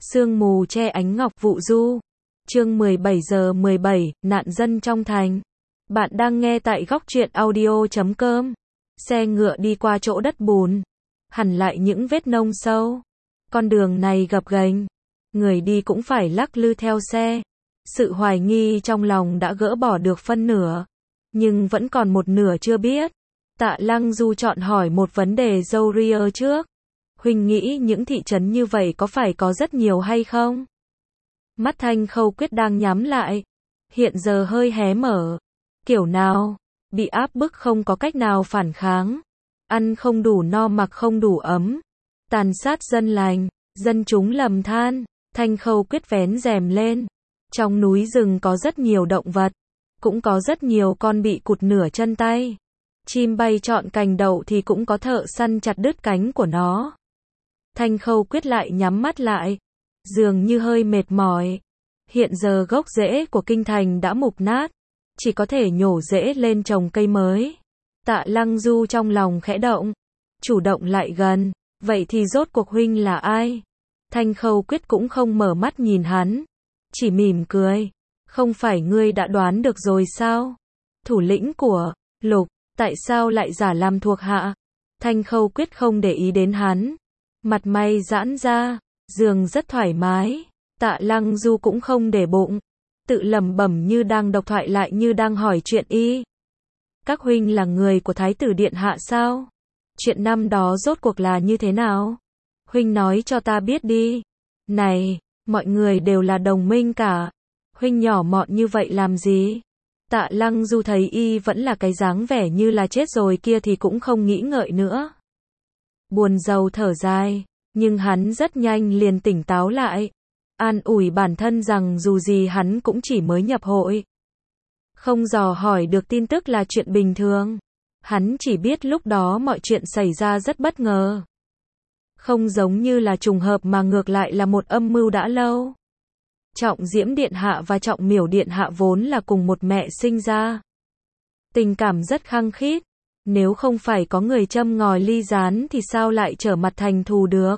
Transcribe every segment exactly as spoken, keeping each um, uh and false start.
Sương mù che ánh ngọc vụ du. Chương mười bảy giờ mười bảy, nạn dân trong thành. Bạn đang nghe tại góc truyện audio chấm com. Xe ngựa đi qua chỗ đất bùn, hằn lại những vết nông sâu. Con đường này gập ghềnh, người đi cũng phải lắc lư theo xe. Sự hoài nghi trong lòng đã gỡ bỏ được phân nửa, nhưng vẫn còn một nửa chưa biết. Tạ Lăng Du chọn hỏi một vấn đề dâu ria trước. Huynh nghĩ những thị trấn như vậy có phải có rất nhiều hay không? Mắt Thanh Khâu Quyết đang nhắm lại, hiện giờ hơi hé mở. Kiểu nào? Bị áp bức không có cách nào phản kháng. Ăn không đủ no mặc không đủ ấm. Tàn sát dân lành, dân chúng lầm than. Thanh Khâu Quyết vén rèm lên. Trong núi rừng có rất nhiều động vật. Cũng có rất nhiều con bị cụt nửa chân tay. Chim bay trọn cành đậu thì cũng có thợ săn chặt đứt cánh của nó. Thanh Khâu Quyết lại nhắm mắt lại, dường như hơi mệt mỏi. Hiện giờ gốc rễ của kinh thành đã mục nát, chỉ có thể nhổ rễ lên trồng cây mới. Tạ Lăng Du trong lòng khẽ động, chủ động lại gần. Vậy thì rốt cuộc huynh là ai? Thanh Khâu Quyết cũng không mở mắt nhìn hắn, chỉ mỉm cười. Không phải ngươi đã đoán được rồi sao? Thủ lĩnh của Lục, tại sao lại giả làm thuộc hạ? Thanh Khâu Quyết không để ý đến hắn, mặt mày giãn ra, giường rất thoải mái. Tạ Lăng Du cũng không để bụng, tự lẩm bẩm như đang độc thoại lại như đang hỏi chuyện y. Các huynh là người của Thái tử điện hạ sao? Chuyện năm đó rốt cuộc là như thế nào? Huynh nói cho ta biết đi. Này, mọi người đều là đồng minh cả. Huynh nhỏ mọn như vậy làm gì? Tạ Lăng Du thấy y vẫn là cái dáng vẻ như là chết rồi kia thì cũng không nghĩ ngợi nữa. Buồn rầu thở dài, nhưng hắn rất nhanh liền tỉnh táo lại. An ủi bản thân rằng dù gì hắn cũng chỉ mới nhập hội. Không dò hỏi được tin tức là chuyện bình thường. Hắn chỉ biết lúc đó mọi chuyện xảy ra rất bất ngờ. Không giống như là trùng hợp mà ngược lại là một âm mưu đã lâu. Trọng Diễm Điện Hạ và Trọng Miểu Điện Hạ vốn là cùng một mẹ sinh ra. Tình cảm rất khăng khít. Nếu không phải có người châm ngòi ly gián thì sao lại trở mặt thành thù được?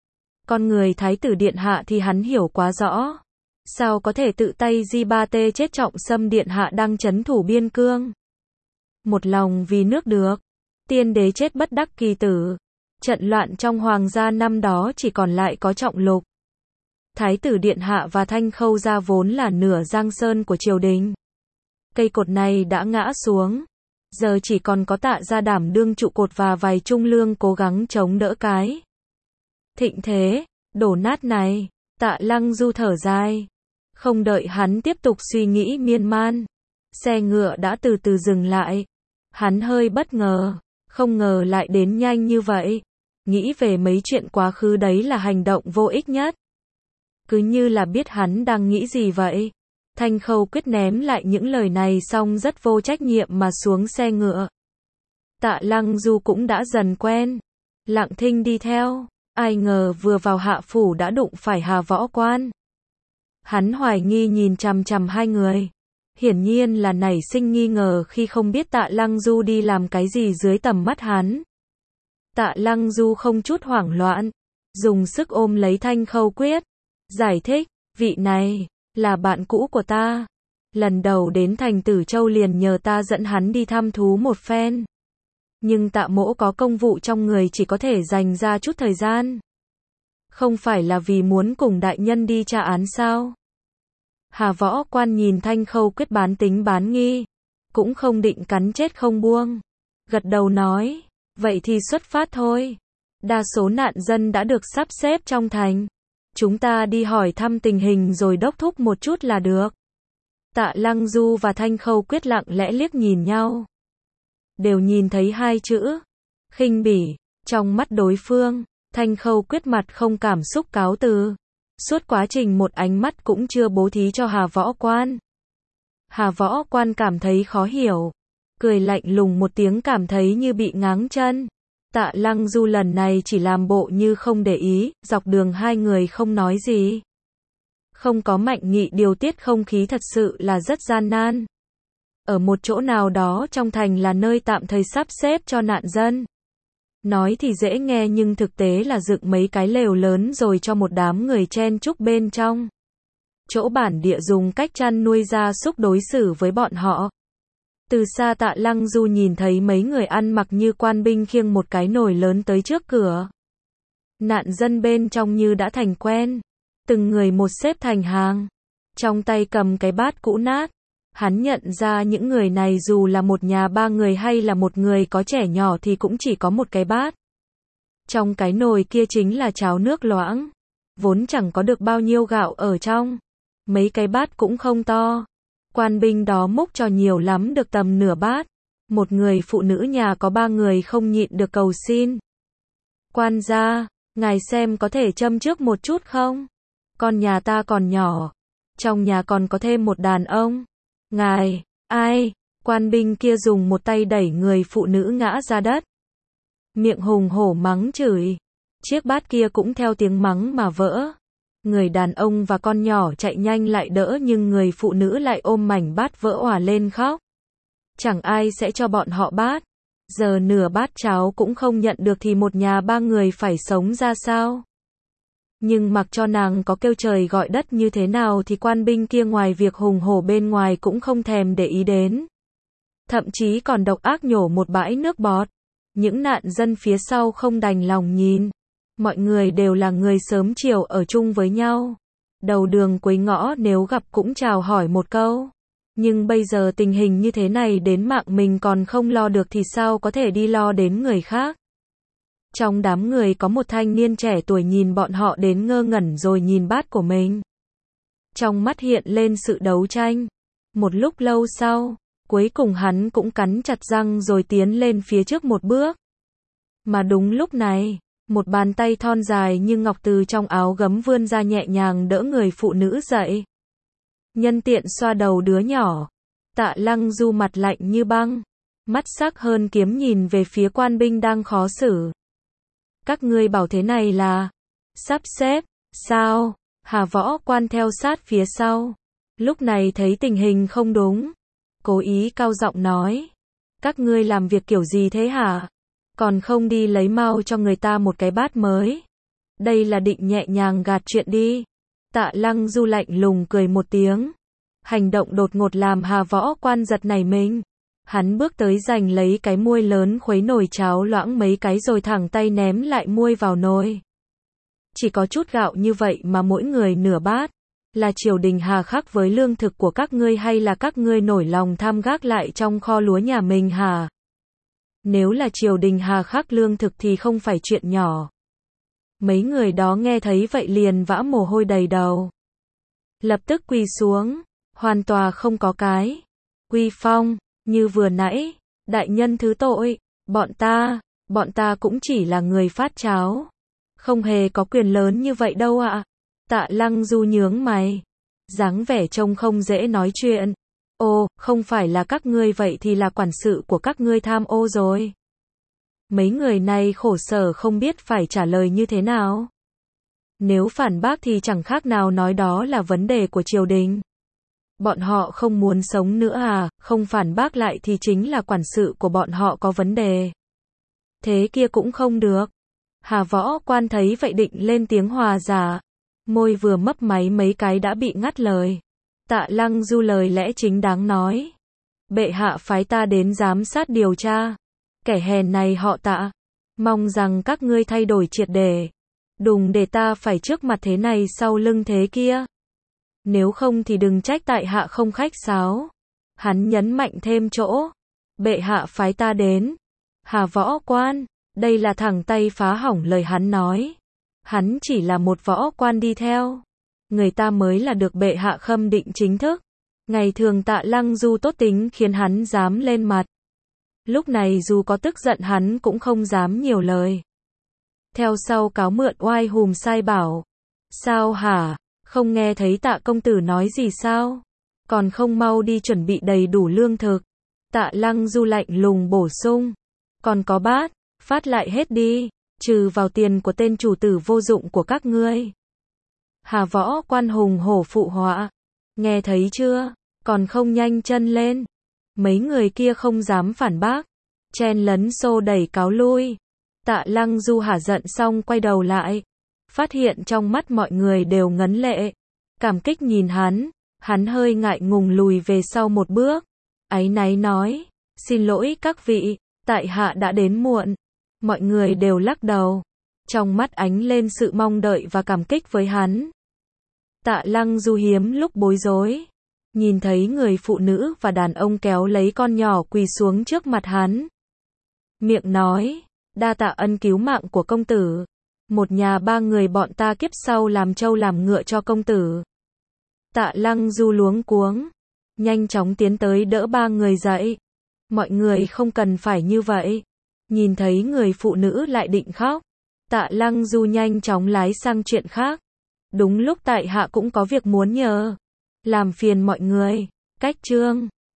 Con người Thái tử Điện Hạ thì hắn hiểu quá rõ. Sao có thể tự tay di ba tê chết Trọng Sâm Điện Hạ đang trấn thủ biên cương? Một lòng vì nước được. Tiên đế chết bất đắc kỳ tử. Trận loạn trong hoàng gia năm đó chỉ còn lại có Trọng Lục. Thái tử Điện Hạ và Thanh Khâu gia vốn là nửa giang sơn của triều đình. Cây cột này đã ngã xuống. Giờ chỉ còn có Tạ gia đảm đương trụ cột và vài trung lương cố gắng chống đỡ cái thịnh thế đổ nát này. Tạ Lăng Du thở dài. Không đợi hắn tiếp tục suy nghĩ miên man, xe ngựa đã từ từ dừng lại. Hắn hơi bất ngờ, không ngờ lại đến nhanh như vậy. Nghĩ về mấy chuyện quá khứ đấy là hành động vô ích nhất. Cứ như là biết hắn đang nghĩ gì vậy. Thanh Khâu Quyết ném lại những lời này xong rất vô trách nhiệm mà xuống xe ngựa. Tạ Lăng Du cũng đã dần quen, lặng thinh đi theo. Ai ngờ vừa vào hạ phủ đã đụng phải Hà Võ Quan. Hắn hoài nghi nhìn chằm chằm hai người. Hiển nhiên là nảy sinh nghi ngờ khi không biết Tạ Lăng Du đi làm cái gì dưới tầm mắt hắn. Tạ Lăng Du không chút hoảng loạn, dùng sức ôm lấy Thanh Khâu Quyết, giải thích, vị này là bạn cũ của ta. Lần đầu đến thành Tử Châu liền nhờ ta dẫn hắn đi thăm thú một phen. Nhưng Tạ mỗ có công vụ trong người chỉ có thể dành ra chút thời gian. Không phải là vì muốn cùng đại nhân đi tra án sao? Hà Võ Quan nhìn Thanh Khâu Quyết bán tính bán nghi, cũng không định cắn chết không buông. Gật đầu nói, vậy thì xuất phát thôi. Đa số nạn dân đã được sắp xếp trong thành. Chúng ta đi hỏi thăm tình hình rồi đốc thúc một chút là được. Tạ Lăng Du và Thanh Khâu Quyết lặng lẽ liếc nhìn nhau. Đều nhìn thấy hai chữ khinh bỉ trong mắt đối phương. Thanh Khâu Quyết mặt không cảm xúc cáo từ. Suốt quá trình một ánh mắt cũng chưa bố thí cho Hà Võ Quan. Hà Võ Quan cảm thấy khó hiểu, cười lạnh lùng một tiếng cảm thấy như bị ngáng chân. Tạ Lăng Du lần này chỉ làm bộ như không để ý, dọc đường hai người không nói gì. Không có Mạnh Nghị điều tiết không khí thật sự là rất gian nan. Ở một chỗ nào đó trong thành là nơi tạm thời sắp xếp cho nạn dân. Nói thì dễ nghe nhưng thực tế là dựng mấy cái lều lớn rồi cho một đám người chen chúc bên trong. Chỗ bản địa dùng cách chăn nuôi gia súc đối xử với bọn họ. Từ xa Tạ Lăng Du nhìn thấy mấy người ăn mặc như quan binh khiêng một cái nồi lớn tới trước cửa. Nạn dân bên trong như đã thành quen. Từng người một xếp thành hàng. Trong tay cầm cái bát cũ nát. Hắn nhận ra những người này dù là một nhà ba người hay là một người có trẻ nhỏ thì cũng chỉ có một cái bát. Trong cái nồi kia chính là cháo nước loãng. Vốn chẳng có được bao nhiêu gạo ở trong. Mấy cái bát cũng không to. Quan binh đó múc cho nhiều lắm được tầm nửa bát. Một người phụ nữ nhà có ba người không nhịn được cầu xin. Quan gia, ngài xem có thể châm trước một chút không? Con nhà ta còn nhỏ. Trong nhà còn có thêm một đàn ông. Ngài, ai? Quan binh kia dùng một tay đẩy người phụ nữ ngã ra đất. Miệng hùng hổ mắng chửi. Chiếc bát kia cũng theo tiếng mắng mà vỡ. Người đàn ông và con nhỏ chạy nhanh lại đỡ nhưng người phụ nữ lại ôm mảnh bát vỡ òa lên khóc. Chẳng ai sẽ cho bọn họ bát. Giờ nửa bát cháo cũng không nhận được thì một nhà ba người phải sống ra sao? Nhưng mặc cho nàng có kêu trời gọi đất như thế nào thì quan binh kia ngoài việc hùng hổ bên ngoài cũng không thèm để ý đến. Thậm chí còn độc ác nhổ một bãi nước bọt. Những nạn dân phía sau không đành lòng nhìn. Mọi người đều là người sớm chiều ở chung với nhau. Đầu đường cuối ngõ nếu gặp cũng chào hỏi một câu. Nhưng bây giờ tình hình như thế này đến mạng mình còn không lo được thì sao có thể đi lo đến người khác. Trong đám người có một thanh niên trẻ tuổi nhìn bọn họ đến ngơ ngẩn rồi nhìn bát của mình. Trong mắt hiện lên sự đấu tranh. Một lúc lâu sau, cuối cùng hắn cũng cắn chặt răng rồi tiến lên phía trước một bước. Mà đúng lúc này, một bàn tay thon dài như ngọc từ trong áo gấm vươn ra nhẹ nhàng đỡ người phụ nữ dậy. Nhân tiện xoa đầu đứa nhỏ. Tạ Lăng Du mặt lạnh như băng. Mắt sắc hơn kiếm nhìn về phía quan binh đang khó xử. Các ngươi bảo thế này là sắp xếp, sao? Hà Võ Quan theo sát phía sau. Lúc này thấy tình hình không đúng. Cố ý cao giọng nói. Các ngươi làm việc kiểu gì thế hả? Còn không đi lấy mau cho người ta một cái bát mới. Đây là định nhẹ nhàng gạt chuyện đi. Tạ Lăng Du lạnh lùng cười một tiếng. Hành động đột ngột làm Hà Võ Quan giật nảy mình. Hắn bước tới giành lấy cái muôi lớn khuấy nồi cháo loãng mấy cái rồi thẳng tay ném lại muôi vào nồi. Chỉ có chút gạo như vậy mà mỗi người nửa bát. Là triều đình hà khắc với lương thực của các ngươi hay là các ngươi nổi lòng tham gác lại trong kho lúa nhà mình hả? Nếu là triều đình hà khắc lương thực thì không phải chuyện nhỏ. Mấy người đó nghe thấy vậy liền vã mồ hôi đầy đầu. Lập tức quỳ xuống, hoàn toàn không có cái quy phong, như vừa nãy, đại nhân thứ tội, bọn ta, bọn ta cũng chỉ là người phát cháo. Không hề có quyền lớn như vậy đâu ạ. Tạ Lăng Du nhướng mày. Dáng vẻ trông không dễ nói chuyện. Ô, không phải là các ngươi vậy thì là quản sự của các ngươi tham ô rồi. Mấy người này khổ sở không biết phải trả lời như thế nào. Nếu phản bác thì chẳng khác nào nói đó là vấn đề của triều đình. Bọn họ không muốn sống nữa à, không phản bác lại thì chính là quản sự của bọn họ có vấn đề. Thế kia cũng không được. Hà Võ Quan thấy vậy định lên tiếng hòa giải. Môi vừa mấp máy mấy cái đã bị ngắt lời. Tạ Lăng Du lời lẽ chính đáng nói. Bệ hạ phái ta đến giám sát điều tra. Kẻ hèn này họ Tạ. Mong rằng các ngươi thay đổi triệt để. Đừng để ta phải trước mặt thế này sau lưng thế kia. Nếu không thì đừng trách tại hạ không khách sáo. Hắn nhấn mạnh thêm chỗ. Bệ hạ phái ta đến. Hà Võ Quan, đây là thẳng tay phá hỏng lời hắn nói. Hắn chỉ là một võ quan đi theo. Người ta mới là được bệ hạ khâm định chính thức. Ngày thường Tạ Lăng Du tốt tính khiến hắn dám lên mặt. Lúc này dù có tức giận hắn cũng không dám nhiều lời. Theo sau cáo mượn oai hùm sai bảo. Sao hả? Không nghe thấy Tạ công tử nói gì sao? Còn không mau đi chuẩn bị đầy đủ lương thực. Tạ Lăng Du lạnh lùng bổ sung. Còn có bát, phát lại hết đi, trừ vào tiền của tên chủ tử vô dụng của các ngươi. Hà Võ Quan hùng hổ phụ họa. Nghe thấy chưa? Còn không nhanh chân lên. Mấy người kia không dám phản bác. Chen lấn xô đẩy cáo lui. Tạ Lăng Du hả giận xong quay đầu lại, phát hiện trong mắt mọi người đều ngấn lệ, cảm kích nhìn hắn, hắn hơi ngại ngùng lùi về sau một bước, áy náy nói, xin lỗi các vị, tại hạ đã đến muộn. Mọi người đều lắc đầu, trong mắt ánh lên sự mong đợi và cảm kích với hắn. Tạ Lăng Du hiếm lúc bối rối, nhìn thấy người phụ nữ và đàn ông kéo lấy con nhỏ quỳ xuống trước mặt hắn. Miệng nói, đa tạ ân cứu mạng của công tử, một nhà ba người bọn ta kiếp sau làm trâu làm ngựa cho công tử. Tạ Lăng Du luống cuống, nhanh chóng tiến tới đỡ ba người dậy. Mọi người không cần phải như vậy. Nhìn thấy người phụ nữ lại định khóc, Tạ Lăng Du nhanh chóng lái sang chuyện khác. Đúng lúc tại hạ cũng có việc muốn nhờ. Làm phiền mọi người. Cách chương